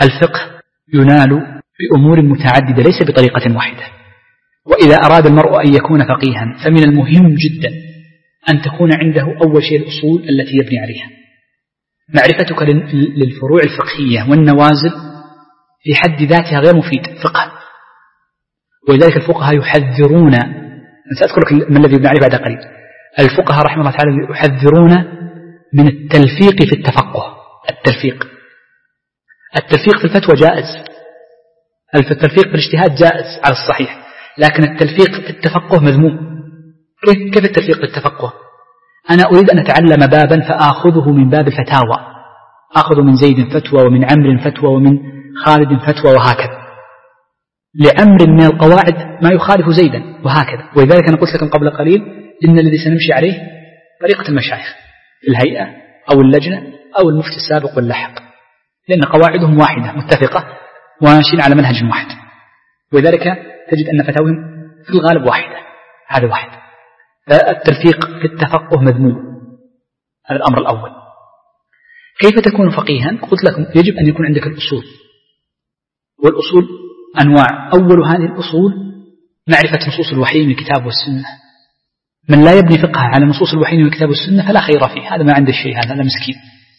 الفقه ينال بأمور متعددة ليس بطريقة واحدة. وإذا أراد المرء أن يكون فقيها فمن المهم جدا أن تكون عنده أول شيء الأصول التي يبني عليها. معرفتك للفروع الفقهية والنوازل في حد ذاتها غير مفيد فقه، ولذلك الفقهاء يحذرون، سأذكر لك ما الذي يبني عليه بعد قليل. الفقهاء رحمه الله تعالى يحذرون من التلفيق في التفقه. التلفيق في الفتوى جائز، التلفيق في الاجتهاد جائز على الصحيح، لكن التلفيق في التفقه مذموم. كيف التلفيق في التفقه؟ أنا أريد أن أتعلم بابا فآخذه من باب الفتاوى، آخذ من زيد فتوى ومن عمرو فتوى ومن خالد فتوى وهكذا، لعمر من القواعد ما يخالف زيدا وهكذا. ولذلك أنا قلت لكم قبل قليل إن الذي سنمشي عليه طريقة المشايخ في الهيئة أو اللجنة أو المفتي السابق واللاحق، لأن قواعدهم واحدة متفقة وماشيين على منهج واحد، ولذلك تجد أن فتاويهم في الغالب واحدة. هذا واحد. فالتلفيق في التفقه مذموم، هذا الأمر الأول. كيف تكون فقيها؟ قلت لكم يجب أن يكون عندك الأصول، والأصول أنواع. أول هذه الأصول معرفة نصوص الوحي من الكتاب والسنة. من لا يبني فقه على نصوص الوحي من الكتاب والسنة فلا خير فيه، هذا ما عنده شيء، هذا مسكين.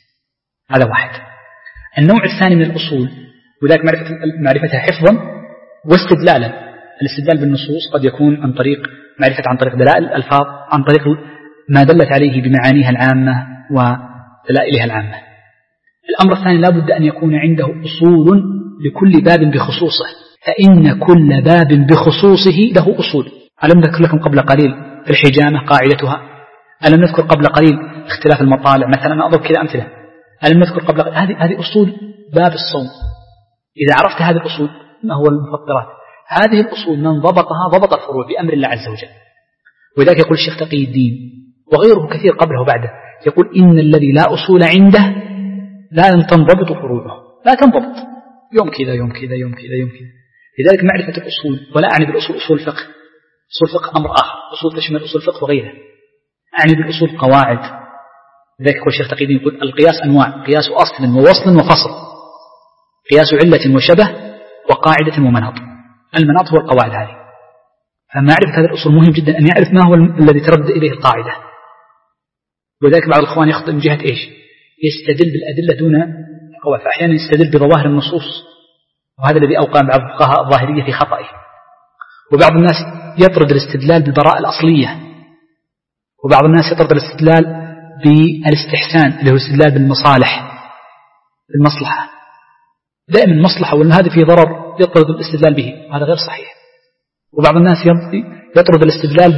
هذا واحد. النوع الثاني من الأصول، وذلك معرفتها حفظا واستدلالا. الاستدلال بالنصوص قد يكون عن طريق معرفة عن طريق دلائل الألفاظ، عن طريق ما دلت عليه بمعانيها العامة ودلائلها العامة. الأمر الثاني لا بد أن يكون عنده أصول لكل باب بخصوصه، فإن كل باب بخصوصه له أصول. ألم نذكر لكم قبل قليل في الحجامة قاعدتها؟ ألم نذكر قبل قليل اختلاف المطالع مثلا؟ أنا أضرب كذا أمثلة. ألم نذكر قبل قليل هذه أصول باب الصوم. إذا عرفت هذه الأصول ما هو المفطرات، هذه الأصول من ضبطها ضبط الفروع بأمر الله عز وجل. وذلك يقول الشيخ تقي الدين وغيره كثير قبله وبعده، يقول إن الذي لا أصول عنده لا تنضبط فروعه، لا تنضبط، يوم كذا يوم كذا يوم كذا يوم كذا. لذلك معرفة الأصول، ولا أعني بالأصول أصول الفقه، أصول الفقه أمر آخر، أصول تشمل أصول الفقه وغيره. أعني بالأصول قواعد. لذلك يقول الشيخ تقي الدين يقول القياس أنواع: قياس أصل ووصل وفصل، قياس علة وشبه، وقاعدة ومناط. المناط هو القواعد هذه. فمعرفة هذه الأصول مهم جدا، أن يعرف ما هو الذي ترد إليه القاعدة. وذلك بعض الإخوان يخطئ من جهة إيش؟ يستدل بالأدلة دون القواعد، فأحيانا يستدل بظواهر النصوص، وهذا الذي أوقع بعض الفقهاء الظاهرية في خطئه. وبعض الناس يطرد الاستدلال بالبراءة الأصلية، وبعض الناس يطرد الاستدلال بالاستحسان اللي هو الاستدلال بالمصالح، بالمصلحة. دائما المصلحة وأن هذا فيه ضرر يطرد الاستدلال به، هذا غير صحيح. وبعض الناس يطرد الاستدلال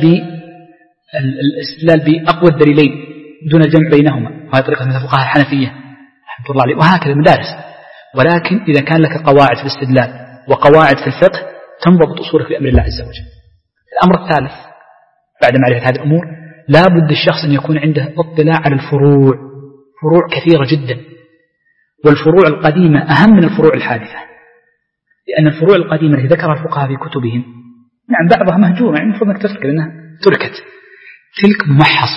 بأقوى الدليلين دون الجمع بينهما، وهذه طريقة من الفقهاء الحنفية رحمة الله عليه، وهكذا مدارس. ولكن إذا كان لك قواعد في الاستدلال وقواعد في الفقه تنضبط أصولك بأمر الله عز وجل. الأمر الثالث بعد معرفة هذه الأمور، لا بد الشخص أن يكون عنده اطلاع على الفروع، فروع كثيرة جدا، والفروع القديمة أهم من الفروع الحادثة، لأن الفروع القديمة التي ذكرها الفقهاء في كتبهم نعم بعضها مهجورة، يعني المفروض أنك تذكر أنها تركت، تلك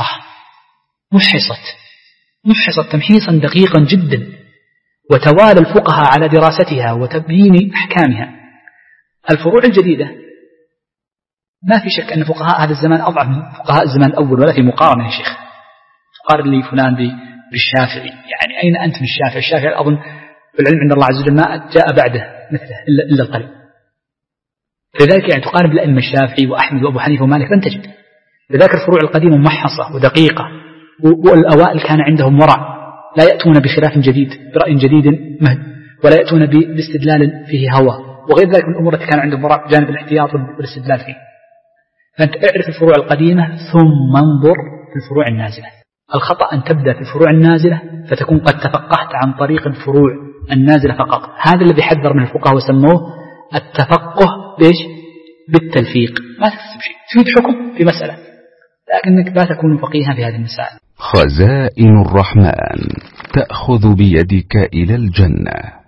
محصت تمحيصا دقيقا جدا، وتوالى الفقهاء على دراستها وتبيين أحكامها. الفروع الجديدة ما في شك أن فقهاء هذا الزمان أضعف من فقهاء الزمان الأول، ولا في مقارنة يا شيخ. تقارن لي فلان بالشافعي، يعني أين أنت من الشافعي؟ الشافعي أظن العلم عند الله عز وجل ما جاء بعده مثله إلا القليل. لذلك يعني تقارن بالأئمة الشافعي وأحمد وأبو حنيفة ومالك لن تجد. لذلك الفروع القديمة ممحصة ودقيقة، والأوائل كان عندهم ورع، لا يأتون بخلاف جديد برأي جديد مهد، ولا يأتون باستدلال فيه هوى، وغير ذلك من الأمور التي كان عندهم ورع جانب الاحتياط والاستدلال فيه. فأنت اعرف الفروع القديمة ثم انظر في الفروع النازلة. الخطأ أن تبدأ في الفروع النازلة فتكون قد تفقهت عن طريق الفروع النازلة فقط. هذا الذي حذر من الفقهاء وسموه التفقه بالتلفيق. ما تكتسب شيء، تفيد حكم في مسألة، لكنك لا تكون فقيها في هذه المسائل. خزائن الرحمن تأخذ بيدك إلى الجنة.